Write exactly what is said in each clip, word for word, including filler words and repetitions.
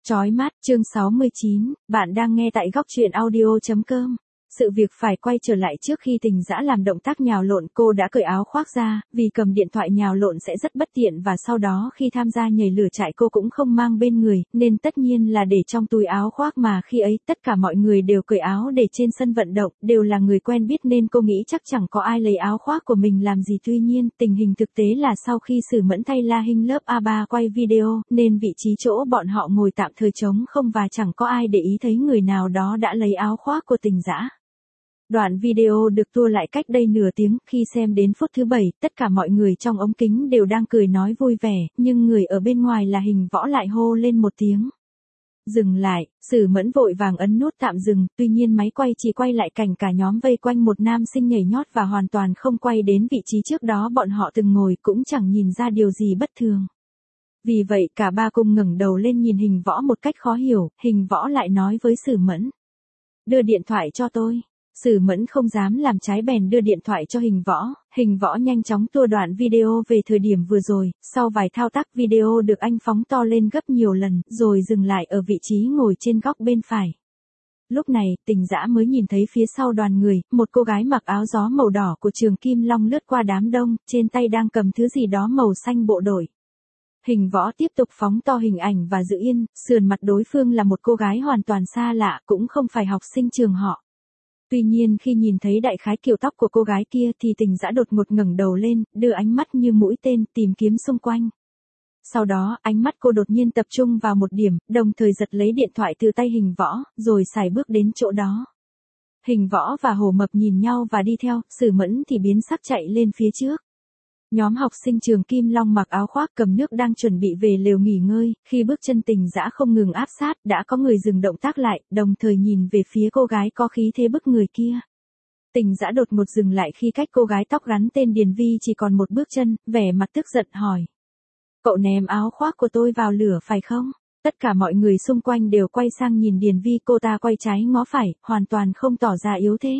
Chói mắt, chương sáu mươi chín, bạn đang nghe tại góc truyện audio chấm com. Sự việc phải quay trở lại trước khi Tình Dã làm động tác nhào lộn, cô đã cởi áo khoác ra, vì cầm điện thoại nhào lộn sẽ rất bất tiện và sau đó khi tham gia nhảy lửa trại cô cũng không mang bên người, nên tất nhiên là để trong túi áo khoác mà khi ấy tất cả mọi người đều cởi áo để trên sân vận động, đều là người quen biết nên cô nghĩ chắc chẳng có ai lấy áo khoác của mình làm gì. Tuy nhiên, tình hình thực tế là sau khi Sử Mẫn thay La Hinh lớp a ba quay video, nên vị trí chỗ bọn họ ngồi tạm thời trống không và chẳng có ai để ý thấy người nào đó đã lấy áo khoác của Tình Dã. Đoạn video được tua lại cách đây nửa tiếng, khi xem đến phút thứ bảy, tất cả mọi người trong ống kính đều đang cười nói vui vẻ, nhưng người ở bên ngoài là Hình Võ lại hô lên một tiếng. Dừng lại, Sử Mẫn vội vàng ấn nút tạm dừng, tuy nhiên máy quay chỉ quay lại cảnh cả nhóm vây quanh một nam sinh nhảy nhót và hoàn toàn không quay đến vị trí trước đó bọn họ từng ngồi, cũng chẳng nhìn ra điều gì bất thường. Vì vậy cả ba cùng ngẩng đầu lên nhìn Hình Võ một cách khó hiểu, Hình Võ lại nói với Sử Mẫn. Đưa điện thoại cho tôi. Sử Mẫn không dám làm trái bèn đưa điện thoại cho Hình Võ, Hình Võ nhanh chóng tua đoạn video về thời điểm vừa rồi, sau vài thao tác video được anh phóng to lên gấp nhiều lần, rồi dừng lại ở vị trí ngồi trên góc bên phải. Lúc này, Tình Dã mới nhìn thấy phía sau đoàn người, một cô gái mặc áo gió màu đỏ của trường Kim Long lướt qua đám đông, trên tay đang cầm thứ gì đó màu xanh bộ đội. Hình Võ tiếp tục phóng to hình ảnh và giữ yên, sườn mặt đối phương là một cô gái hoàn toàn xa lạ, cũng không phải học sinh trường họ. Tuy nhiên khi nhìn thấy đại khái kiểu tóc của cô gái kia thì Tình Dã đột ngột ngẩng đầu lên, đưa ánh mắt như mũi tên tìm kiếm xung quanh. Sau đó, ánh mắt cô đột nhiên tập trung vào một điểm, đồng thời giật lấy điện thoại từ tay Hình Võ, rồi sải bước đến chỗ đó. Hình Võ và Hồ Mập nhìn nhau và đi theo, Sử Mẫn thì biến sắc chạy lên phía trước. Nhóm học sinh trường Kim Long mặc áo khoác cầm nước đang chuẩn bị về lều nghỉ ngơi, khi bước chân Tình Dã không ngừng áp sát, đã có người dừng động tác lại, đồng thời nhìn về phía cô gái có khí thế bức người kia. Tình Dã đột ngột dừng lại khi cách cô gái tóc gắn tên Điền Vi chỉ còn một bước chân, vẻ mặt tức giận hỏi. Cậu ném áo khoác của tôi vào lửa phải không? Tất cả mọi người xung quanh đều quay sang nhìn Điền Vi, cô ta quay trái ngó phải, hoàn toàn không tỏ ra yếu thế.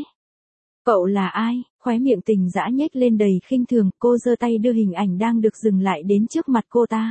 Cậu là ai? Khóe miệng Tình Dã nhếch lên đầy khinh thường, cô giơ tay đưa hình ảnh đang được dừng lại đến trước mặt cô ta.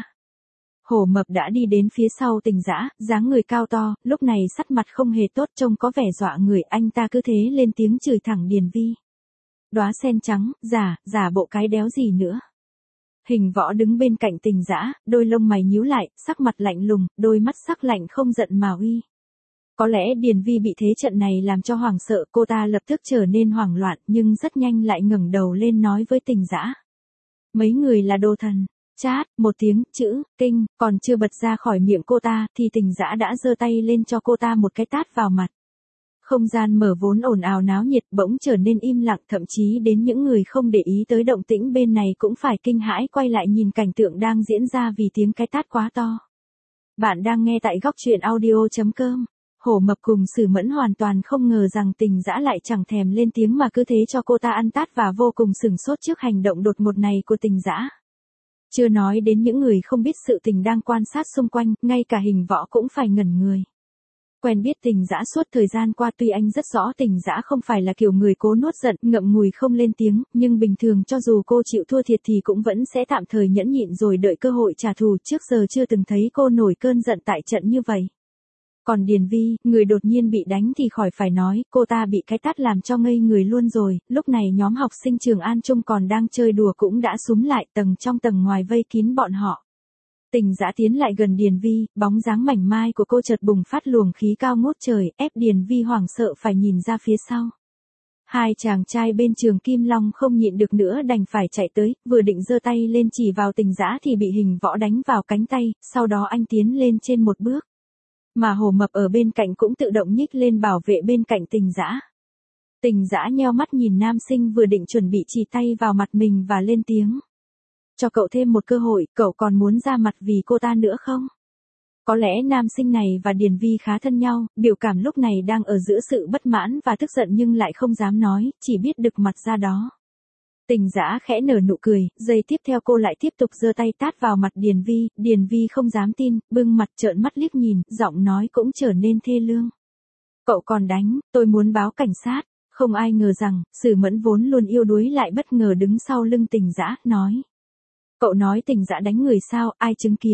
Hổ Mập đã đi đến phía sau Tình Dã, dáng người cao to, lúc này sắc mặt không hề tốt, trông có vẻ dọa người, anh ta cứ thế lên tiếng chửi thẳng Điền Vi. Đóa sen trắng, giả, giả bộ cái đéo gì nữa. Hình Võ đứng bên cạnh Tình Dã, đôi lông mày nhíu lại, sắc mặt lạnh lùng, đôi mắt sắc lạnh không giận mà uy. Có lẽ Điền Vi bị thế trận này làm cho hoảng sợ, cô ta lập tức trở nên hoảng loạn, nhưng rất nhanh lại ngẩng đầu lên nói với Tình Dã. Mấy người là đồ thần. Chát, một tiếng, chữ, kinh, còn chưa bật ra khỏi miệng cô ta, thì Tình Dã đã giơ tay lên cho cô ta một cái tát vào mặt. Không gian mở vốn ồn ào náo nhiệt bỗng trở nên im lặng, thậm chí đến những người không để ý tới động tĩnh bên này cũng phải kinh hãi quay lại nhìn cảnh tượng đang diễn ra vì tiếng cái tát quá to. Bạn đang nghe tại góc truyện audio chấm com. Hổ Mập cùng Sử Mẫn hoàn toàn không ngờ rằng Tình Dã lại chẳng thèm lên tiếng mà cứ thế cho cô ta ăn tát và vô cùng sửng sốt trước hành động đột ngột này của Tình Dã. Chưa nói đến những người không biết sự tình đang quan sát xung quanh, ngay cả Hình Võ cũng phải ngẩn người. Quen biết Tình Dã suốt thời gian qua, tuy anh rất rõ Tình Dã không phải là kiểu người cố nuốt giận, ngậm ngùi không lên tiếng, nhưng bình thường cho dù cô chịu thua thiệt thì cũng vẫn sẽ tạm thời nhẫn nhịn rồi đợi cơ hội trả thù, trước giờ chưa từng thấy cô nổi cơn giận tại trận như vậy. Còn Điền Vi, người đột nhiên bị đánh thì khỏi phải nói, cô ta bị cái tát làm cho ngây người luôn rồi, lúc này nhóm học sinh trường An Trung còn đang chơi đùa cũng đã xúm lại, tầng trong tầng ngoài vây kín bọn họ. Tình Dã tiến lại gần Điền Vi, bóng dáng mảnh mai của cô chợt bùng phát luồng khí cao ngút trời, ép Điền Vi hoảng sợ phải nhìn ra phía sau. Hai chàng trai bên trường Kim Long không nhịn được nữa đành phải chạy tới, vừa định giơ tay lên chỉ vào Tình Dã thì bị Hình Võ đánh vào cánh tay, sau đó anh tiến lên trên một bước. Mà Hồ Mập ở bên cạnh cũng tự động nhích lên bảo vệ bên cạnh Tình Dã. Tình Dã nheo mắt nhìn nam sinh vừa định chuẩn bị chỉ tay vào mặt mình và lên tiếng. Cho cậu thêm một cơ hội, cậu còn muốn ra mặt vì cô ta nữa không? Có lẽ nam sinh này và Điền Vi khá thân nhau, biểu cảm lúc này đang ở giữa sự bất mãn và tức giận nhưng lại không dám nói, chỉ biết đực mặt ra đó. Tình Dã khẽ nở nụ cười, giây tiếp theo cô lại tiếp tục giơ tay tát vào mặt Điền Vi, Điền Vi không dám tin, bưng mặt trợn mắt liếc nhìn, giọng nói cũng trở nên thê lương. Cậu còn đánh, tôi muốn báo cảnh sát. Không ai ngờ rằng, Sử Mẫn vốn luôn yêu đuối lại bất ngờ đứng sau lưng Tình Dã, nói. Cậu nói Tình Dã đánh người sao, ai chứng kiến?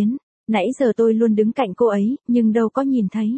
Nãy giờ tôi luôn đứng cạnh cô ấy, nhưng đâu có nhìn thấy.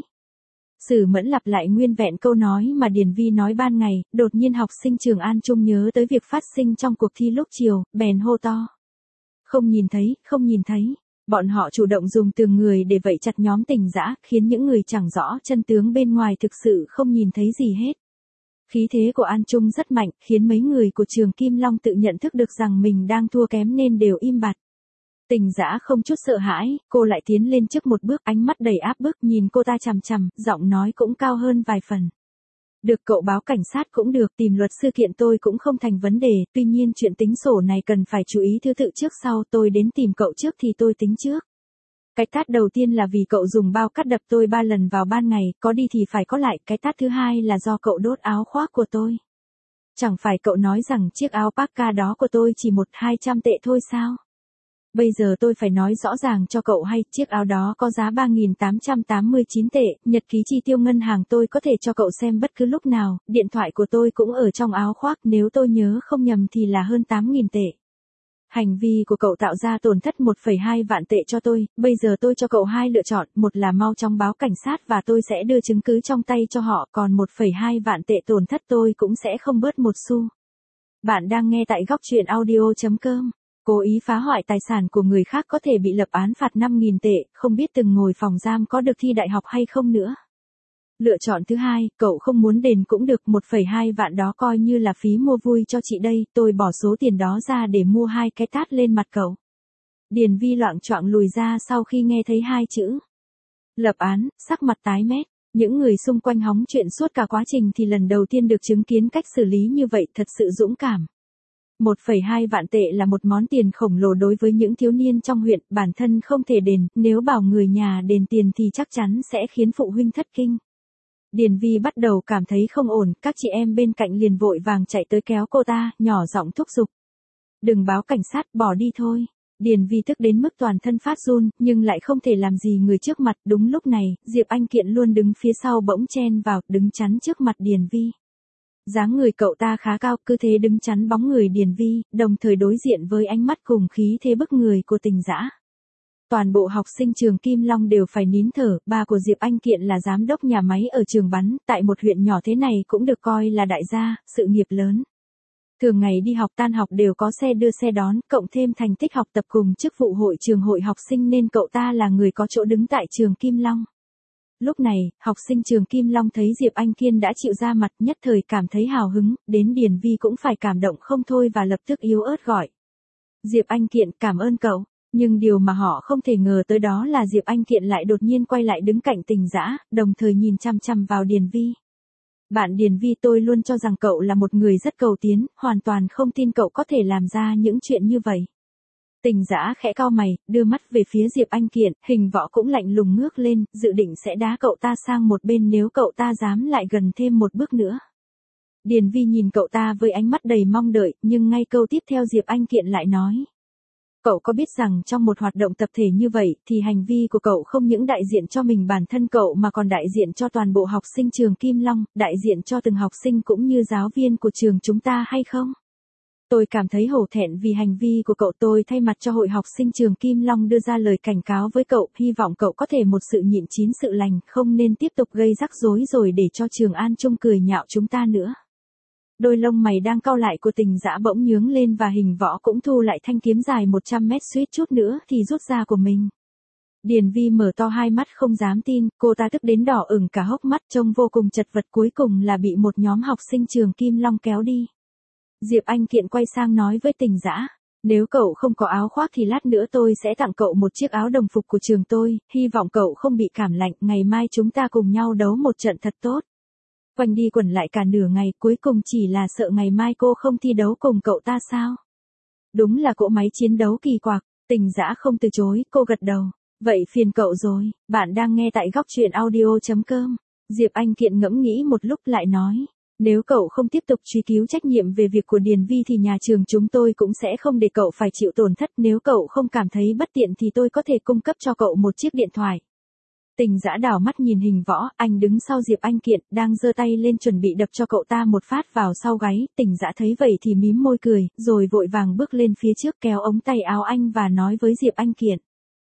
Sử Mẫn lặp lại nguyên vẹn câu nói mà Điền Vi nói ban ngày, đột nhiên học sinh trường An Trung nhớ tới việc phát sinh trong cuộc thi lúc chiều, bèn hô to. Không nhìn thấy, không nhìn thấy. Bọn họ chủ động dùng từng người để vây chặt nhóm Tình Dã, khiến những người chẳng rõ chân tướng bên ngoài thực sự không nhìn thấy gì hết. Khí thế của An Trung rất mạnh, khiến mấy người của trường Kim Long tự nhận thức được rằng mình đang thua kém nên đều im bặt. Tình Dã không chút sợ hãi, cô lại tiến lên trước một bước, ánh mắt đầy áp bức nhìn cô ta chằm chằm, giọng nói cũng cao hơn vài phần. Được cậu báo cảnh sát cũng được, tìm luật sư kiện tôi cũng không thành vấn đề, tuy nhiên chuyện tính sổ này cần phải chú ý thứ tự trước sau, tôi đến tìm cậu trước thì tôi tính trước. Cái tát đầu tiên là vì cậu dùng bao cát đập tôi ba lần vào ban ngày, có đi thì phải có lại, cái tát thứ hai là do cậu đốt áo khoác của tôi. Chẳng phải cậu nói rằng chiếc áo parka đó của tôi chỉ một hai trăm tệ thôi sao? Bây giờ tôi phải nói rõ ràng cho cậu hay, chiếc áo đó có giá ba nghìn tám trăm tám mươi chín tệ, nhật ký chi tiêu ngân hàng tôi có thể cho cậu xem bất cứ lúc nào, điện thoại của tôi cũng ở trong áo khoác, nếu tôi nhớ không nhầm thì là hơn tám nghìn tệ. Hành vi của cậu tạo ra tổn thất một phẩy hai vạn tệ cho tôi, bây giờ tôi cho cậu hai lựa chọn, một là mau chóng báo cảnh sát và tôi sẽ đưa chứng cứ trong tay cho họ, còn một phẩy hai vạn tệ tổn thất tôi cũng sẽ không bớt một xu. Bạn đang nghe tại góc truyện audio chấm com. Cố ý phá hoại tài sản của người khác có thể bị lập án phạt năm nghìn tệ, không biết từng ngồi phòng giam có được thi đại học hay không nữa. Lựa chọn thứ hai, cậu không muốn đền cũng được, một phẩy hai vạn đó coi như là phí mua vui cho chị đây, tôi bỏ số tiền đó ra để mua hai cái tát lên mặt cậu. Điền Vi loạng choạng lùi ra sau khi nghe thấy hai chữ lập án, sắc mặt tái mét. Những người xung quanh hóng chuyện suốt cả quá trình thì lần đầu tiên được chứng kiến cách xử lý như vậy, thật sự dũng cảm. một phẩy hai vạn tệ là một món tiền khổng lồ đối với những thiếu niên trong huyện, bản thân không thể đền, nếu bảo người nhà đền tiền thì chắc chắn sẽ khiến phụ huynh thất kinh. Điền Vi bắt đầu cảm thấy không ổn, các chị em bên cạnh liền vội vàng chạy tới kéo cô ta, nhỏ giọng thúc giục. Đừng báo cảnh sát, bỏ đi thôi. Điền Vi tức đến mức toàn thân phát run, nhưng lại không thể làm gì người trước mặt, đúng lúc này, Diệp Anh Kiện luôn đứng phía sau bỗng chen vào, đứng chắn trước mặt Điền Vi. Dáng người cậu ta khá cao, cứ thế đứng chắn bóng người Điền Vi, đồng thời đối diện với ánh mắt cùng khí thế bức người của Tình Dã. Toàn bộ học sinh trường Kim Long đều phải nín thở, ba của Diệp Anh Kiện là giám đốc nhà máy ở trường bắn, tại một huyện nhỏ thế này cũng được coi là đại gia, sự nghiệp lớn. Thường ngày đi học tan học đều có xe đưa xe đón, cộng thêm thành tích học tập cùng chức vụ hội trường hội học sinh nên cậu ta là người có chỗ đứng tại trường Kim Long. Lúc này, học sinh trường Kim Long thấy Diệp Anh Kiên đã chịu ra mặt, nhất thời cảm thấy hào hứng, đến Điền Vi cũng phải cảm động không thôi và lập tức yếu ớt gọi. Diệp Anh Kiện, cảm ơn cậu. Nhưng điều mà họ không thể ngờ tới đó là Diệp Anh Kiện lại đột nhiên quay lại đứng cạnh Tình Dã, đồng thời nhìn chăm chăm vào Điền Vi. Bạn Điền Vi, tôi luôn cho rằng cậu là một người rất cầu tiến, hoàn toàn không tin cậu có thể làm ra những chuyện như vậy. Tình Dã khẽ cau mày, đưa mắt về phía Diệp Anh Kiện, hình võ cũng lạnh lùng ngước lên, dự định sẽ đá cậu ta sang một bên nếu cậu ta dám lại gần thêm một bước nữa. Điền Vi nhìn cậu ta với ánh mắt đầy mong đợi, nhưng ngay câu tiếp theo Diệp Anh Kiện lại nói. Cậu có biết rằng trong một hoạt động tập thể như vậy thì hành vi của cậu không những đại diện cho mình bản thân cậu mà còn đại diện cho toàn bộ học sinh trường Kim Long, đại diện cho từng học sinh cũng như giáo viên của trường chúng ta hay không? Tôi cảm thấy hổ thẹn vì hành vi của cậu, tôi thay mặt cho hội học sinh trường Kim Long đưa ra lời cảnh cáo với cậu, hy vọng cậu có thể một sự nhịn chín sự lành, không nên tiếp tục gây rắc rối rồi để cho trường An Trung cười nhạo chúng ta nữa. Đôi lông mày đang cau lại của Tình Dã bỗng nhướng lên và hình võ cũng thu lại thanh kiếm dài một trăm mét suýt chút nữa thì rút ra của mình. Điền Vi mở to hai mắt không dám tin, cô ta tức đến đỏ ửng cả hốc mắt, trông vô cùng chật vật, cuối cùng là bị một nhóm học sinh trường Kim Long kéo đi. Diệp Anh Kiện quay sang nói với Tình Dã, nếu cậu không có áo khoác thì lát nữa tôi sẽ tặng cậu một chiếc áo đồng phục của trường tôi, hy vọng cậu không bị cảm lạnh, ngày mai chúng ta cùng nhau đấu một trận thật tốt. Quanh đi quẩn lại cả nửa ngày, cuối cùng chỉ là sợ ngày mai cô không thi đấu cùng cậu ta sao? Đúng là cỗ máy chiến đấu kỳ quặc. Tình Dã không từ chối, cô gật đầu. Vậy phiền cậu rồi, bạn đang nghe tại góc truyện audio chấm com. Diệp Anh Kiện ngẫm nghĩ một lúc lại nói, nếu cậu không tiếp tục truy cứu trách nhiệm về việc của Điền Vi thì nhà trường chúng tôi cũng sẽ không để cậu phải chịu tổn thất, nếu cậu không cảm thấy bất tiện thì tôi có thể cung cấp cho cậu một chiếc điện thoại. Tình Dã đảo mắt nhìn hình võ, anh đứng sau Diệp Anh Kiện, đang giơ tay lên chuẩn bị đập cho cậu ta một phát vào sau gáy, Tình Dã thấy vậy thì mím môi cười, rồi vội vàng bước lên phía trước kéo ống tay áo anh và nói với Diệp Anh Kiện.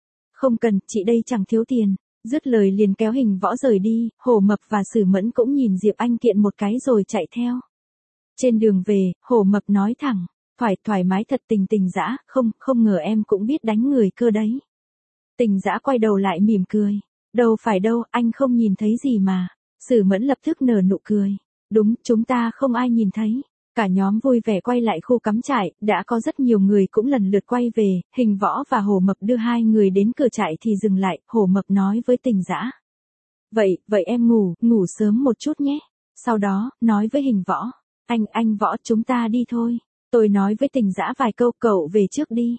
Không cần, chị đây chẳng thiếu tiền. Dứt lời liền kéo Hình Võ rời đi, Hổ Mập và Sử Mẫn cũng nhìn Diệp Anh Kiện một cái rồi chạy theo. Trên đường về, Hổ Mập nói thẳng, thoải thoải mái thật Tình Tình Dã, không, không ngờ em cũng biết đánh người cơ đấy. Tình Dã quay đầu lại mỉm cười, đâu phải đâu, anh không nhìn thấy gì mà. Sử Mẫn lập tức nở nụ cười, đúng, chúng ta không ai nhìn thấy. Cả nhóm vui vẻ quay lại khu cắm trại, đã có rất nhiều người cũng lần lượt quay về, Hình Võ và Hổ Mập đưa hai người đến cửa trại thì dừng lại, Hổ Mập nói với Tình Dã. Vậy, vậy em ngủ, ngủ sớm một chút nhé. Sau đó, nói với Hình Võ, anh, anh Võ chúng ta đi thôi. Tôi nói với Tình Dã vài câu, cậu về trước đi.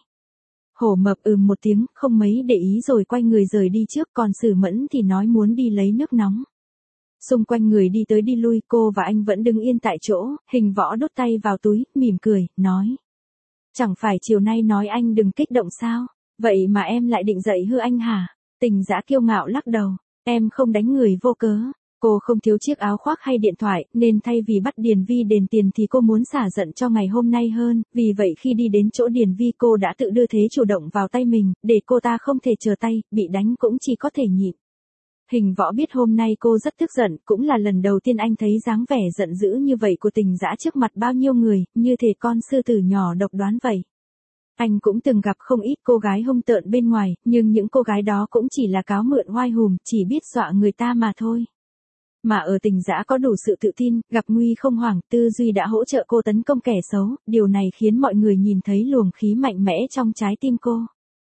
Hổ Mập ừm một tiếng, không mấy để ý rồi quay người rời đi trước, còn Sử Mẫn thì nói muốn đi lấy nước nóng. Xung quanh người đi tới đi lui, cô và anh vẫn đứng yên tại chỗ, Hình Võ đút tay vào túi, mỉm cười, nói. Chẳng phải chiều nay nói anh đừng kích động sao, vậy mà em lại định dậy hư anh hả? Tình Dã kiêu ngạo lắc đầu, em không đánh người vô cớ. Cô không thiếu chiếc áo khoác hay điện thoại, nên thay vì bắt Điền Vi đền tiền thì cô muốn xả giận cho ngày hôm nay hơn, vì vậy khi đi đến chỗ Điền Vi cô đã tự đưa thế chủ động vào tay mình, để cô ta không thể chờ tay, bị đánh cũng chỉ có thể nhịn. Hình Võ biết hôm nay cô rất tức giận, cũng là lần đầu tiên anh thấy dáng vẻ giận dữ như vậy của Tình Dã trước mặt bao nhiêu người, như thể con sư tử nhỏ độc đoán vậy. Anh cũng từng gặp không ít cô gái hung tợn bên ngoài, nhưng những cô gái đó cũng chỉ là cáo mượn oai hùm, chỉ biết dọa người ta mà thôi. Mà ở Tình Dã có đủ sự tự tin, gặp nguy không hoảng, tư duy đã hỗ trợ cô tấn công kẻ xấu, điều này khiến mọi người nhìn thấy luồng khí mạnh mẽ trong trái tim cô.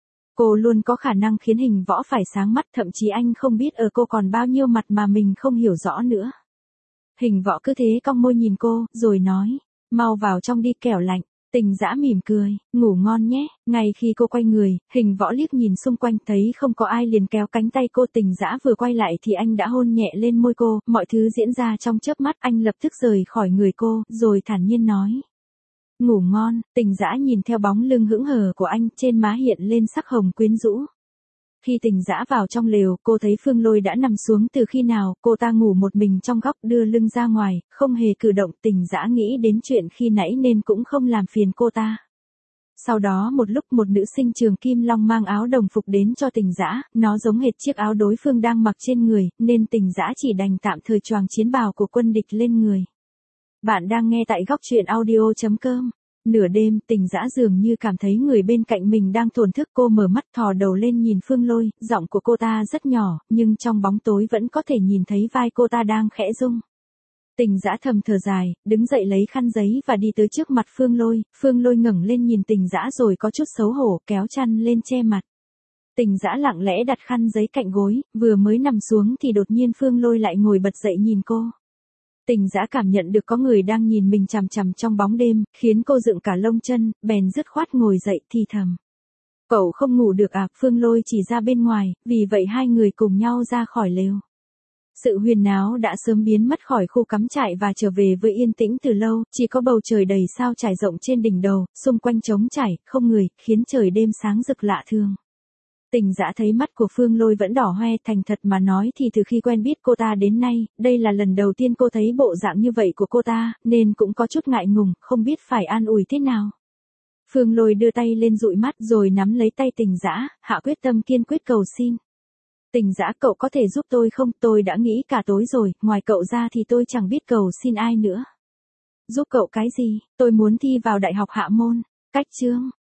Cô luôn có khả năng khiến Hình Võ phải sáng mắt, thậm chí anh không biết ở cô còn bao nhiêu mặt mà mình không hiểu rõ nữa. Hình Võ cứ thế cong môi nhìn cô, rồi nói, mau vào trong đi kẻo lạnh. Tình Dã mỉm cười, ngủ ngon nhé. Ngay khi cô quay người, Hình Võ liếc nhìn xung quanh thấy không có ai liền kéo cánh tay cô. Tình Dã vừa quay lại thì anh đã hôn nhẹ lên môi cô, mọi thứ diễn ra trong chớp mắt. Anh lập tức rời khỏi người cô, rồi thản nhiên nói. Ngủ ngon. Tình Dã nhìn theo bóng lưng hững hờ của anh, trên má hiện lên sắc hồng quyến rũ. Khi Tình Dã vào trong lều, cô thấy Phương Lôi đã nằm xuống từ khi nào, cô ta ngủ một mình trong góc đưa lưng ra ngoài, không hề cử động. Tình Dã nghĩ đến chuyện khi nãy nên cũng không làm phiền cô ta. Sau đó một lúc một nữ sinh trường Kim Long mang áo đồng phục đến cho Tình Dã, nó giống hệt chiếc áo đối phương đang mặc trên người, nên Tình Dã chỉ đành tạm thời choàng chiến bào của quân địch lên người. Bạn đang nghe tại góc truyện audio chấm com. Nửa đêm, Tình Dã dường như cảm thấy người bên cạnh mình đang thổn thức, cô mở mắt thò đầu lên nhìn Phương Lôi, giọng của cô ta rất nhỏ, nhưng trong bóng tối vẫn có thể nhìn thấy vai cô ta đang khẽ rung. Tình Dã thầm thở dài, đứng dậy lấy khăn giấy và đi tới trước mặt Phương Lôi, Phương Lôi ngẩng lên nhìn Tình Dã rồi có chút xấu hổ, kéo chăn lên che mặt. Tình Dã lặng lẽ đặt khăn giấy cạnh gối, vừa mới nằm xuống thì đột nhiên Phương Lôi lại ngồi bật dậy nhìn cô. Tình Dã cảm nhận được có người đang nhìn mình chằm chằm trong bóng đêm, khiến cô dựng cả lông chân, bèn dứt khoát ngồi dậy thì thầm. Cậu không ngủ được à? Phương Lôi chỉ ra bên ngoài, vì vậy hai người cùng nhau ra khỏi lều. Sự huyền náo đã sớm biến mất khỏi khu cắm trại và trở về với yên tĩnh từ lâu, chỉ có bầu trời đầy sao trải rộng trên đỉnh đầu, xung quanh trống trải, không người, khiến trời đêm sáng rực lạ thường. Tình Dã thấy mắt của Phương Lôi vẫn đỏ hoe, thành thật mà nói thì từ khi quen biết cô ta đến nay, đây là lần đầu tiên cô thấy bộ dạng như vậy của cô ta, nên cũng có chút ngại ngùng, không biết phải an ủi thế nào. Phương Lôi đưa tay lên dụi mắt rồi nắm lấy tay Tình Dã, hạ quyết tâm kiên quyết cầu xin. Tình Dã, cậu có thể giúp tôi không? Tôi đã nghĩ cả tối rồi, ngoài cậu ra thì tôi chẳng biết cầu xin ai nữa. Giúp cậu cái gì? Tôi muốn thi vào đại học Hạ Môn. Cách chương